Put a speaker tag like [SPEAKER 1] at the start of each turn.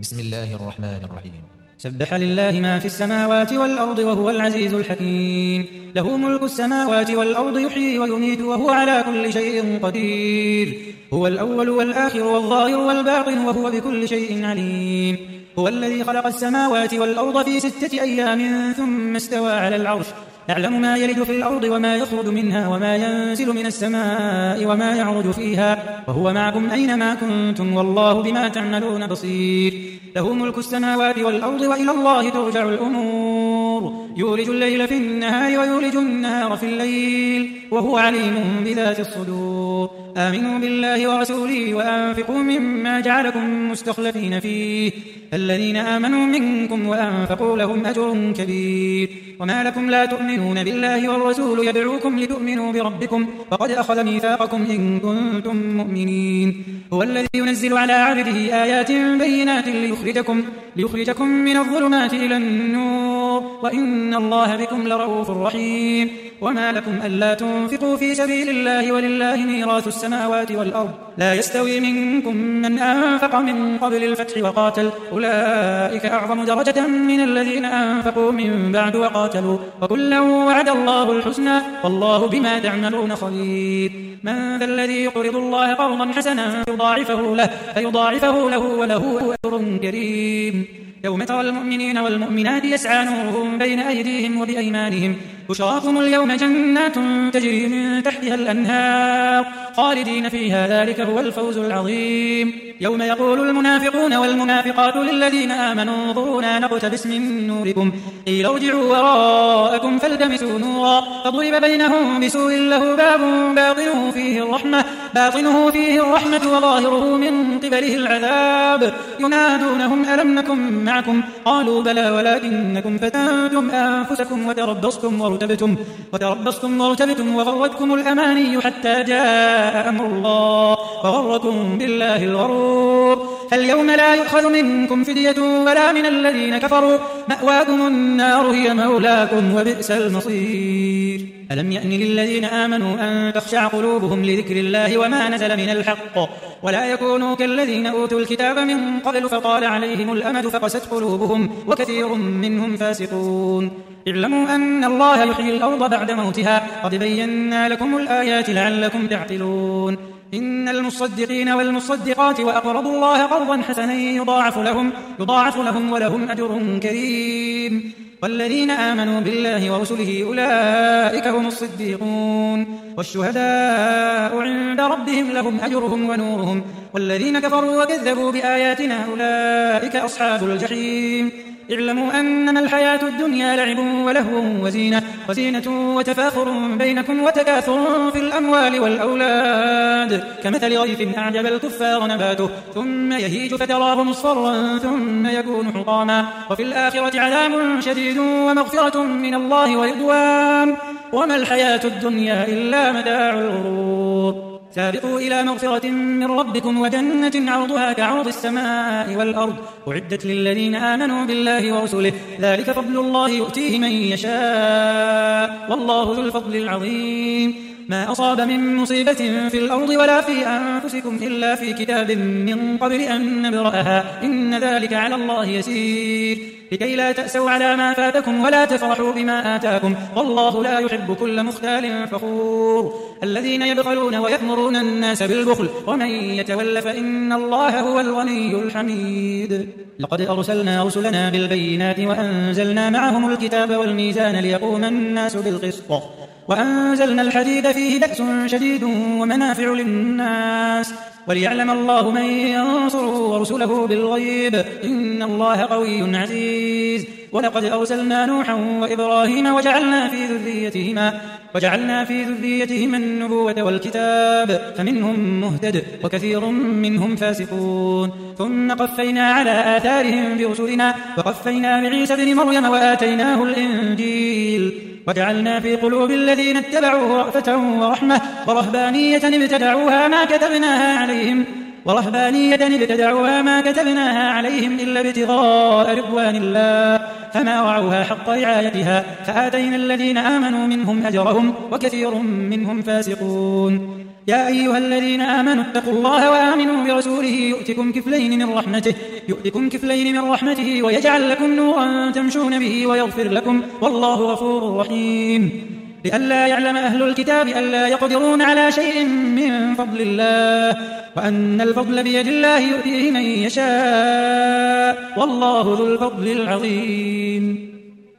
[SPEAKER 1] بسم الله الرحمن الرحيم.
[SPEAKER 2] سبح لله ما في السماوات والأرض وهو العزيز الحكيم. له ملك السماوات والأرض يحيي ويميت وهو على كل شيء قدير. هو الأول والآخر والظاهر والباطن وهو بكل شيء عليم. هو الذي خلق السماوات والأرض في 6 أيام ثم استوى على العرش. يعلم ما يلج في الأرض وما يخرج منها وما ينزل من السماء وما يعرج فيها وهو معكم أينما كنتم والله بما تعملون بصير. له ملك السماوات والأرض وإلى الله ترجع الأمور. يولج الليل في النهار ويولج النهار في الليل وهو عليم بذات الصدور. آمنوا بالله ورسوله وأنفقوا مما جعلكم مستخلفين فيه. الذين آمنوا منكم وأنفقوا لهم أجر كبير. وما لكم لا تؤمنون بالله والرسول يدعوكم لتؤمنوا بربكم وقد أخذ ميثاقكم إن كنتم مؤمنين. هو الذي ينزل على عبده آيات بينات ليخرجكم من الظلمات إلى النور وإن الله بكم لرؤوف رحيم. وما لكم ألا تنفقوا في سبيل الله ولله ميراث السماوات والأرض لا يستوي منكم من أنفق من قبل الفتح وقاتل أولئك أعظم درجة من الذين أنفقوا من بعد وقاتلوا وكلا وعد الله الحسنى والله بما تعملون خبير. من ذا الذي يقرض الله قرضا حسنا فيضاعفه له وله أجر كريم. يوم ترى المؤمنين والمؤمنات يسعى نورهم بين أيديهم وبأيمانهم بشراكم اليوم جنات تجري من تحتها الأنهار خالدين فيها ذلك هو الفوز العظيم. يوم يقول المنافقون والمنافقات للذين آمنوا انظرونا نقتبس من نوركم قيل ارجعوا وراءكم فالتمسوا نورا فضرب بينهم بسور له باب باطنه فيه الرحمة وظاهره من قبله العذاب ينادونهم ألم نكن معكم قالوا بلى ولكنكم فتنتم أنفسكم وتربصتم وارتبتم وغرتكم الأماني حتى جاء أمر الله وغركم بالله الغرور. فاليوم لا يؤخذ منكم فدية ولا من الذين كفروا مأواكم النار هي مولاكم وبئس المصير. ألم يأن للذين آمنوا أن تخشع قلوبهم لذكر الله وما نزل من الحق ولا يكونوا كالذين أوتوا الكتاب من قبل فطال عليهم الأمد فقست قلوبهم وكثير منهم فاسقون. اعلموا أن الله يحيي الأرض بعد موتها قد بينا لكم الآيات لعلكم تعقلون. إن المصدقين والمصدقات وأقرضوا الله قرضا حسنا يضاعف لهم ولهم أجر كريم. والذين آمنوا بالله ورسله أولئك هم الصديقون والشهداء عند ربهم لهم أجرهم ونورهم. والذين كفروا وكذبوا بآياتنا أولئك أصحاب الجحيم. اعلموا أنما الحياة الدنيا لعب ولهو وزينة وتفاخر بينكم وتكاثر في الأموال والأولاد كمثل غيث أعجب الكفار نباته ثم يهيج فتراه مصفرا ثم يكون حطاما وفي الآخرة عذاب شديد ومغفرة من الله ورضوان وما الحياة الدنيا إلا متاع الغرور. سابقوا إلى مغفرة من ربكم وجنة عرضها كعرض السماء والأرض أعدت للذين آمنوا بالله ورسله ذلك فضل الله يؤتيه من يشاء والله ذو الفضل العظيم. ما أصاب من مصيبة في الأرض ولا في أنفسكم إلا في كتاب من قبل أن نبرأها إن ذلك على الله يسير. لكي لا تأسوا على ما فاتكم ولا تفرحوا بما آتاكم والله لا يحب كل مختال فخور. الذين يبخلون ويأمرون الناس بالبخل ومن يتول فإن الله هو الغني الحميد. لقد أرسلنا رسلنا بالبينات وأنزلنا معهم الكتاب والميزان ليقوم الناس بالقسط وأنزلنا الحديد فيه بأس شديد ومنافع للناس وليعلم الله من ينصره ورسله بالغيب إن الله قوي عزيز. ولقد أرسلنا نوحا وإبراهيم وجعلنا في ذريتهما النبوة والكتاب فمنهم مهتد وكثير منهم فاسقون. ثم قفينا على آثارهم برسلنا وقفينا بعيسى ابن مريم وآتيناه الإنجيل وجعلنا في قلوب الذين اتبعوه رأفة ورحمة ورهبانية ابتدعوها ما كتبناها عليهم إلا ابتغاء رضوان الله فما رعوها حق رعايتها فآتينا الذين آمنوا منهم أجرهم وكثير منهم فاسقون. يا أيها الذين آمنوا اتقوا الله وآمنوا برسوله يؤتكم كفلين من رحمته ويجعل لكم نورا تمشون به ويغفر لكم والله غفور رحيم. لئلا يعلم أهل الكتاب ألا يقدرون على شيء من فضل الله وأن الفضل بيد الله يؤتيه من يشاء والله ذو الفضل العظيم.